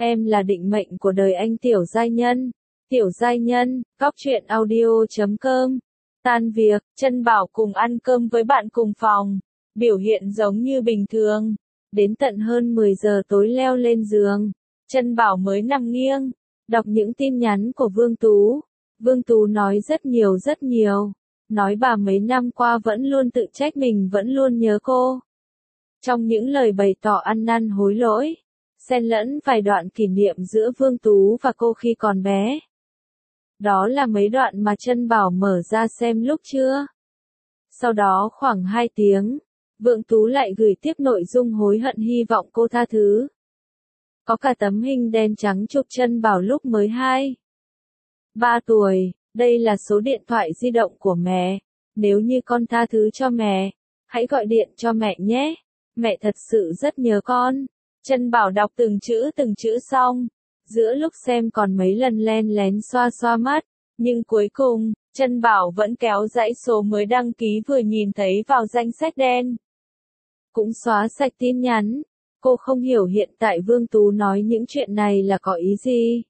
Em là định mệnh của đời anh Tiểu Giai Nhân. Tiểu Giai Nhân, Góc Truyện Audio.com. Tan việc, Trân Bảo cùng ăn cơm với bạn cùng phòng. Biểu hiện giống như bình thường. Đến tận hơn 10 giờ tối leo lên giường. Trân Bảo mới nằm nghiêng. Đọc những tin nhắn của Vương Tú. Vương Tú nói rất nhiều. Nói bà mấy năm qua vẫn luôn tự trách mình vẫn luôn nhớ cô. Trong những lời bày tỏ ăn năn hối lỗi, xen lẫn vài đoạn kỷ niệm giữa Vương Tú và cô khi còn bé. Đó là mấy đoạn mà Trân Bảo mở ra xem lúc trưa. Sau đó khoảng 2 tiếng, Vương Tú lại gửi tiếp nội dung hối hận hy vọng cô tha thứ. Có cả tấm hình đen trắng chụp Trân Bảo lúc mới 3 tuổi, đây là số điện thoại di động của mẹ. Nếu như con tha thứ cho mẹ, hãy gọi điện cho mẹ nhé. Mẹ thật sự rất nhớ con. Trân Bảo đọc từng chữ xong. Giữa lúc xem còn mấy lần len lén xoa mắt. Nhưng cuối cùng, Trân Bảo vẫn kéo dãy số mới đăng ký vừa nhìn thấy vào danh sách đen. Cũng xóa sạch tin nhắn. Cô không hiểu hiện tại Vương Tú nói những chuyện này là có ý gì.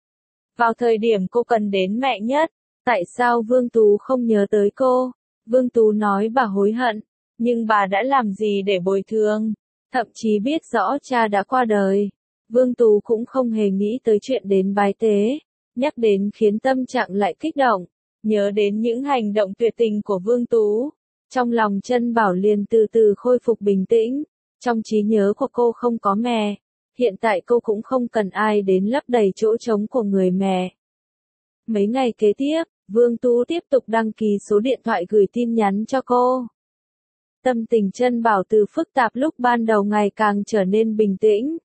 Vào thời điểm cô cần đến mẹ nhất, tại sao Vương Tú không nhớ tới cô? Vương Tú nói bà hối hận, nhưng bà đã làm gì để bồi thường? Thậm chí biết rõ cha đã qua đời. Vương Tú cũng không hề nghĩ tới chuyện đến bái tế. Nhắc đến khiến tâm trạng lại kích động. Nhớ đến những hành động tuyệt tình của Vương Tú. Trong lòng Trân Bảo liền từ từ khôi phục bình tĩnh. Trong trí nhớ của cô không có mẹ. Hiện tại cô cũng không cần ai đến lấp đầy chỗ trống của người mẹ. Mấy ngày kế tiếp, Vương Tú tiếp tục đăng ký số điện thoại gửi tin nhắn cho cô. Tâm tình Trân Bảo từ phức tạp lúc ban đầu ngày càng trở nên bình tĩnh.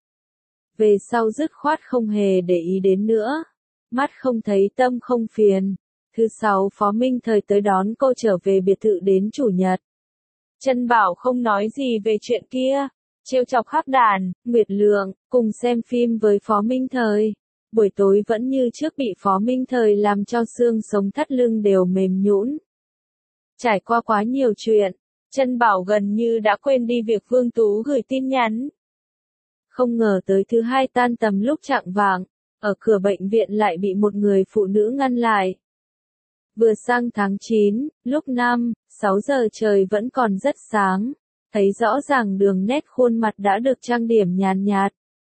Về sau dứt khoát không hề để ý đến nữa. Mắt không thấy tâm không phiền. Thứ 6 Phó Minh Thời tới đón cô trở về biệt thự đến chủ nhật. Trân Bảo không nói gì về chuyện kia. Trêu chọc Hắc Đàn, Nguyệt Lượng, cùng xem phim với Phó Minh Thời. Buổi tối vẫn như trước bị Phó Minh Thời làm cho xương sống thắt lưng đều mềm nhũn. Trải qua quá nhiều chuyện, Trân Bảo gần như đã quên đi việc Vương Tú gửi tin nhắn. Không ngờ tới thứ 2 tan tầm lúc chạng vạng, ở cửa bệnh viện lại bị một người phụ nữ ngăn lại. Vừa sang tháng 9, lúc 6 giờ trời vẫn còn rất sáng, thấy rõ ràng đường nét khuôn mặt đã được trang điểm nhàn nhạt.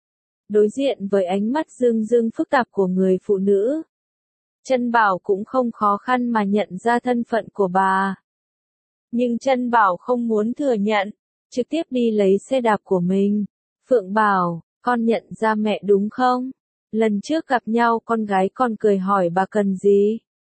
Đối diện với ánh mắt dưng phức tạp của người phụ nữ, Trân Bảo cũng không khó khăn mà nhận ra thân phận của bà. Nhưng Trân Bảo không muốn thừa nhận, trực tiếp đi lấy xe đạp của mình. Phượng Bảo, con nhận ra mẹ đúng không? Lần trước gặp nhau con gái còn cười hỏi bà cần gì?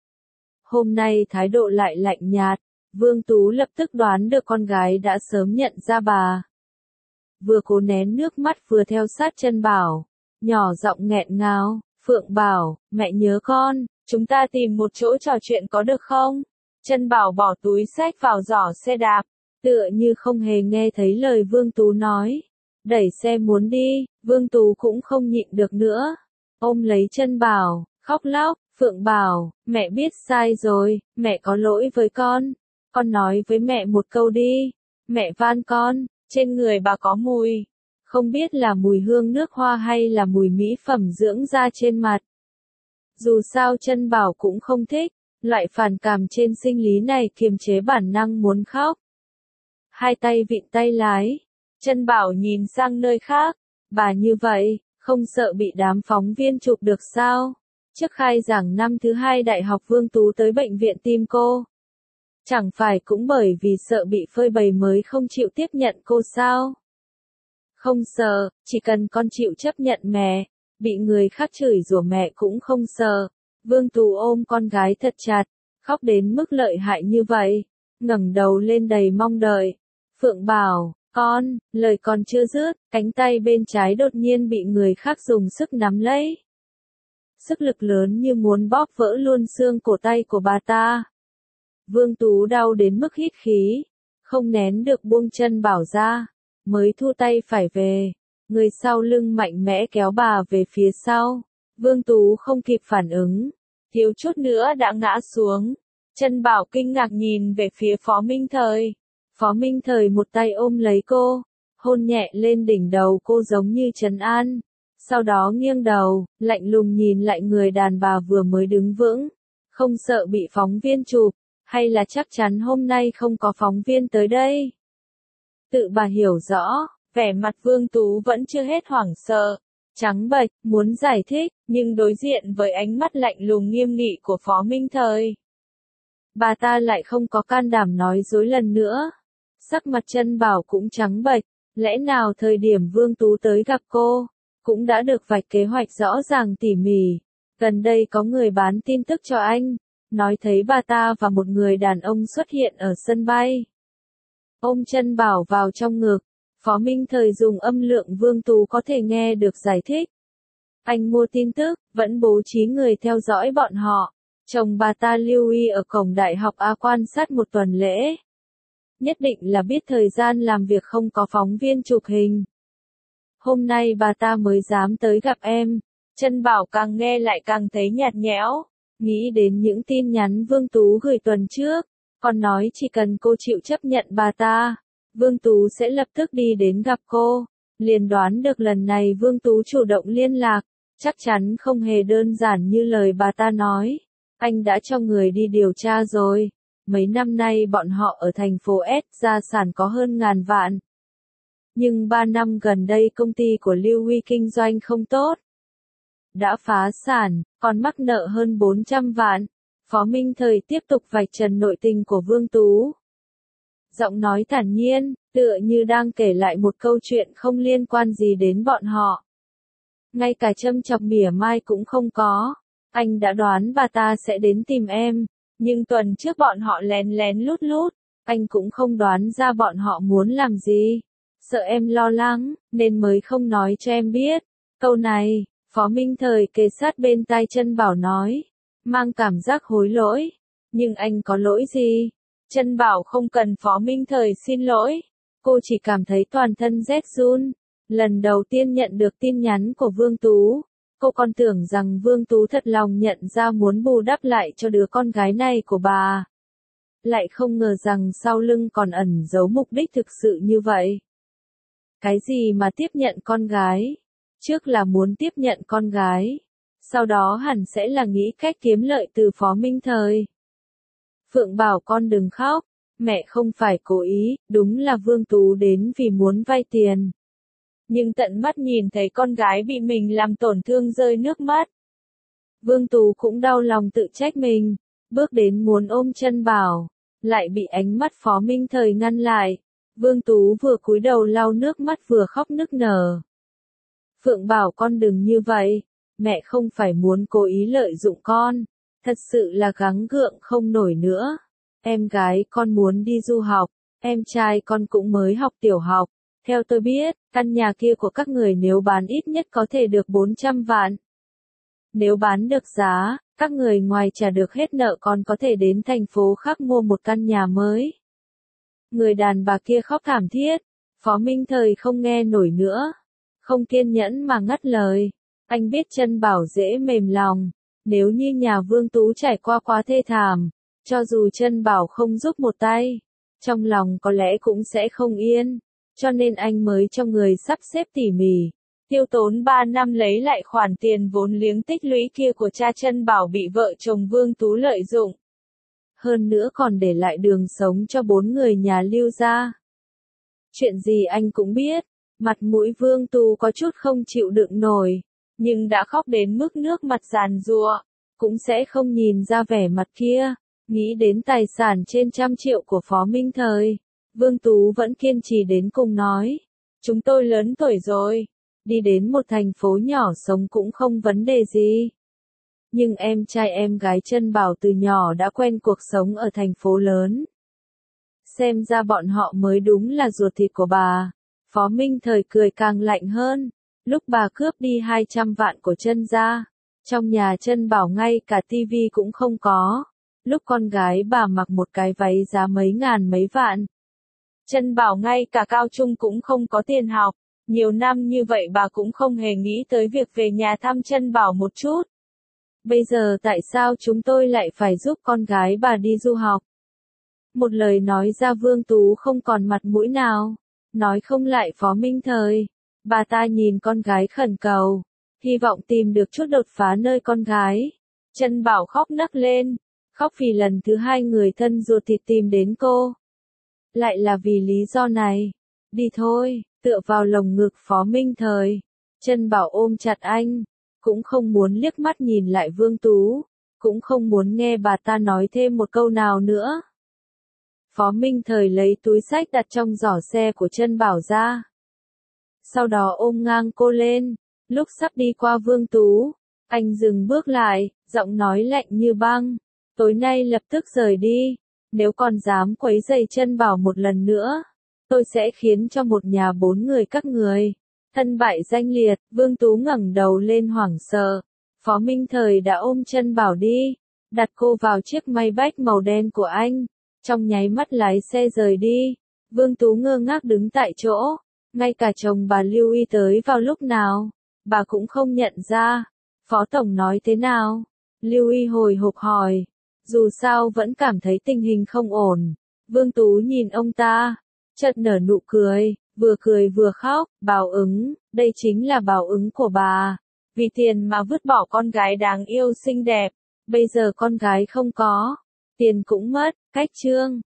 Hôm nay thái độ lại lạnh nhạt, Vương Tú lập tức đoán được con gái đã sớm nhận ra bà. Vừa cố nén nước mắt vừa theo sát Trân Bảo, nhỏ giọng nghẹn ngào, Phượng Bảo, mẹ nhớ con, chúng ta tìm một chỗ trò chuyện có được không? Trân Bảo bỏ túi xách vào giỏ xe đạp, tựa như không hề nghe thấy lời Vương Tú nói. Đẩy xe muốn đi, Vương Tú cũng không nhịn được nữa. Ôm lấy Trân Bảo, khóc lóc, Phượng Bảo, mẹ biết sai rồi, mẹ có lỗi với con. Con nói với mẹ một câu đi. Mẹ van con, trên người bà có mùi. Không biết là mùi hương nước hoa hay là mùi mỹ phẩm dưỡng da trên mặt. Dù sao Trân Bảo cũng không thích. Loại phản cảm trên sinh lý này kiềm chế bản năng muốn khóc. Hai tay vịn tay lái. Trân Bảo nhìn sang nơi khác. Bà như vậy, không sợ bị đám phóng viên chụp được sao? Trước khai giảng năm thứ 2 đại học Vương Tú tới bệnh viện tìm cô. Chẳng phải cũng bởi vì sợ bị phơi bày mới không chịu tiếp nhận cô sao? Không sợ, chỉ cần con chịu chấp nhận mẹ. Bị người khác chửi rủa mẹ cũng không sợ. Vương Tú ôm con gái thật chặt, khóc đến mức lợi hại như vậy, ngẩng đầu lên đầy mong đợi. Phượng Bảo, con, lời còn chưa dứt, cánh tay bên trái đột nhiên bị người khác dùng sức nắm lấy. Sức lực lớn như muốn bóp vỡ luôn xương cổ tay của bà ta. Vương Tú đau đến mức hít khí, không nén được buông Trân Bảo ra, mới thu tay phải về. Người sau lưng mạnh mẽ kéo bà về phía sau. Vương Tú không kịp phản ứng, thiếu chút nữa đã ngã xuống. Trân Bảo kinh ngạc nhìn về phía Phó Minh Thời. Phó Minh Thời một tay ôm lấy cô, hôn nhẹ lên đỉnh đầu cô giống như trấn an. Sau đó nghiêng đầu, lạnh lùng nhìn lại người đàn bà vừa mới đứng vững. Không sợ bị phóng viên chụp, hay là chắc chắn hôm nay không có phóng viên tới đây? Tự bà hiểu rõ, vẻ mặt Vương Tú vẫn chưa hết hoảng sợ, trắng bệch, muốn giải thích, nhưng đối diện với ánh mắt lạnh lùng nghiêm nghị của Phó Minh Thời. Bà ta lại không có can đảm nói dối lần nữa. Sắc mặt Trân Bảo cũng trắng bệch, lẽ nào thời điểm Vương Tú tới gặp cô, cũng đã được vạch kế hoạch rõ ràng tỉ mỉ. Gần đây có người bán tin tức cho anh, nói thấy bà ta và một người đàn ông xuất hiện ở sân bay. Ôm Trân Bảo vào trong ngực, Phó Minh Thời dùng âm lượng Vương Tú có thể nghe được giải thích. Anh mua tin tức, vẫn bố trí người theo dõi bọn họ. Chồng bà ta lưu ý ở cổng đại học A quan sát một tuần lễ. Nhất định là biết thời gian làm việc không có phóng viên chụp hình. Hôm nay bà ta mới dám tới gặp em. Trân Bảo càng nghe lại càng thấy nhạt nhẽo. Nghĩ đến những tin nhắn Vương Tú gửi tuần trước. Còn nói chỉ cần cô chịu chấp nhận bà ta, Vương Tú sẽ lập tức đi đến gặp cô. Liền đoán được lần này Vương Tú chủ động liên lạc, chắc chắn không hề đơn giản như lời bà ta nói. Anh đã cho người đi điều tra rồi. Mấy năm nay bọn họ ở thành phố S gia sản có hơn ngàn vạn. Nhưng 3 năm gần đây công ty của Lưu Huy kinh doanh không tốt. Đã phá sản, còn mắc nợ hơn 400 vạn. Phó Minh Thời tiếp tục vạch trần nội tình của Vương Tú. Giọng nói thản nhiên, tựa như đang kể lại một câu chuyện không liên quan gì đến bọn họ. Ngay cả châm chọc mỉa mai cũng không có. Anh đã đoán bà ta sẽ đến tìm em, nhưng tuần trước bọn họ lén lén lút lút, anh cũng không đoán ra bọn họ muốn làm gì. Sợ em lo lắng, nên mới không nói cho em biết. Câu này, Phó Minh Thời kề sát bên tai Trân Bảo nói, mang cảm giác hối lỗi. Nhưng anh có lỗi gì? Trân Bảo không cần Phó Minh Thời xin lỗi. Cô chỉ cảm thấy toàn thân rét run. Lần đầu tiên nhận được tin nhắn của Vương Tú, cô còn tưởng rằng Vương Tú thật lòng nhận ra muốn bù đắp lại cho đứa con gái này của bà. Lại không ngờ rằng sau lưng còn ẩn giấu mục đích thực sự như vậy. Cái gì mà tiếp nhận con gái? Trước là muốn tiếp nhận con gái, sau đó hẳn sẽ là nghĩ cách kiếm lợi từ Phó Minh Thời. Phượng bảo con đừng khóc, mẹ không phải cố ý, đúng là Vương Tú đến vì muốn vay tiền. Nhưng tận mắt nhìn thấy con gái bị mình làm tổn thương rơi nước mắt. Vương Tú cũng đau lòng tự trách mình, bước đến muốn ôm Trân Bảo, lại bị ánh mắt Phó Minh Thời ngăn lại. Vương Tú vừa cúi đầu lau nước mắt vừa khóc nức nở. Phượng bảo con đừng như vậy, mẹ không phải muốn cố ý lợi dụng con, thật sự là gắng gượng không nổi nữa. Em gái con muốn đi du học, em trai con cũng mới học tiểu học. Theo tôi biết, căn nhà kia của các người nếu bán ít nhất có thể được 400 vạn. Nếu bán được giá, các người ngoài trả được hết nợ còn có thể đến thành phố khác mua một căn nhà mới. Người đàn bà kia khóc thảm thiết, Phó Minh Thời không nghe nổi nữa. Không kiên nhẫn mà ngắt lời. Anh biết Trân Bảo dễ mềm lòng. Nếu như nhà Vương Tú trải qua quá thê thảm, cho dù Trân Bảo không giúp một tay, trong lòng có lẽ cũng sẽ không yên. Cho nên anh mới cho người sắp xếp tỉ mỉ. Tiêu tốn 3 năm lấy lại khoản tiền vốn liếng tích lũy kia của cha Trân Bảo bị vợ chồng Vương Tú lợi dụng. Hơn nữa còn để lại đường sống cho 4 người nhà Lưu gia. Chuyện gì anh cũng biết. Mặt mũi Vương Tú có chút không chịu đựng nổi, nhưng đã khóc đến mức nước mặt giàn giụa, cũng sẽ không nhìn ra vẻ mặt kia. Nghĩ đến tài sản trên 100 triệu của Phó Minh Thời, Vương Tú vẫn kiên trì đến cùng nói, chúng tôi lớn tuổi rồi, đi đến một thành phố nhỏ sống cũng không vấn đề gì. Nhưng em trai em gái Trân Bảo từ nhỏ đã quen cuộc sống ở thành phố lớn. Xem ra bọn họ mới đúng là ruột thịt của bà. Phó Minh Thời cười càng lạnh hơn. Lúc bà cướp đi 200 vạn của Trân gia, trong nhà Trân Bảo ngay cả tivi cũng không có. Lúc con gái bà mặc một cái váy giá mấy ngàn mấy vạn. Trân Bảo ngay cả cao trung cũng không có tiền học. Nhiều năm như vậy bà cũng không hề nghĩ tới việc về nhà thăm Trân Bảo một chút. Bây giờ tại sao chúng tôi lại phải giúp con gái bà đi du học? Một lời nói ra Vương Tú không còn mặt mũi nào. Nói không lại Phó Minh Thời. Bà ta nhìn con gái khẩn cầu. hy vọng tìm được chút đột phá nơi con gái. Trân Bảo khóc nấc lên, khóc vì lần thứ hai người thân ruột thịt tìm đến cô. Lại là vì lý do này. Đi thôi, tựa vào lồng ngực Phó Minh Thời. Trân Bảo ôm chặt anh, cũng không muốn liếc mắt nhìn lại Vương Tú, cũng không muốn nghe bà ta nói thêm một câu nào nữa. Phó Minh Thời lấy túi xách đặt trong giỏ xe của Trân Bảo ra. Sau đó ôm ngang cô lên, lúc sắp đi qua Vương Tú, anh dừng bước lại, giọng nói lạnh như băng. Tối nay lập tức rời đi, nếu còn dám quấy rầy Trân Bảo một lần nữa, tôi sẽ khiến cho một nhà 4 người các người thân bại danh liệt. Vương Tú ngẩng đầu lên hoảng sợ. Phó Minh Thời đã ôm Trân Bảo đi, đặt cô vào chiếc Maybach màu đen của anh, trong nháy mắt lái xe rời đi. Vương Tú ngơ ngác đứng tại chỗ, ngay cả chồng bà Lưu Y tới vào lúc nào, bà cũng không nhận ra. Phó Tổng nói thế nào? Lưu Y hồi hộp hỏi, dù sao vẫn cảm thấy tình hình không ổn. Vương Tú nhìn ông ta, chợt nở nụ cười, vừa cười vừa khóc. Báo ứng, đây chính là báo ứng của bà. Vì tiền mà vứt bỏ con gái đáng yêu xinh đẹp, bây giờ con gái không có, tiền cũng mất. Cách chương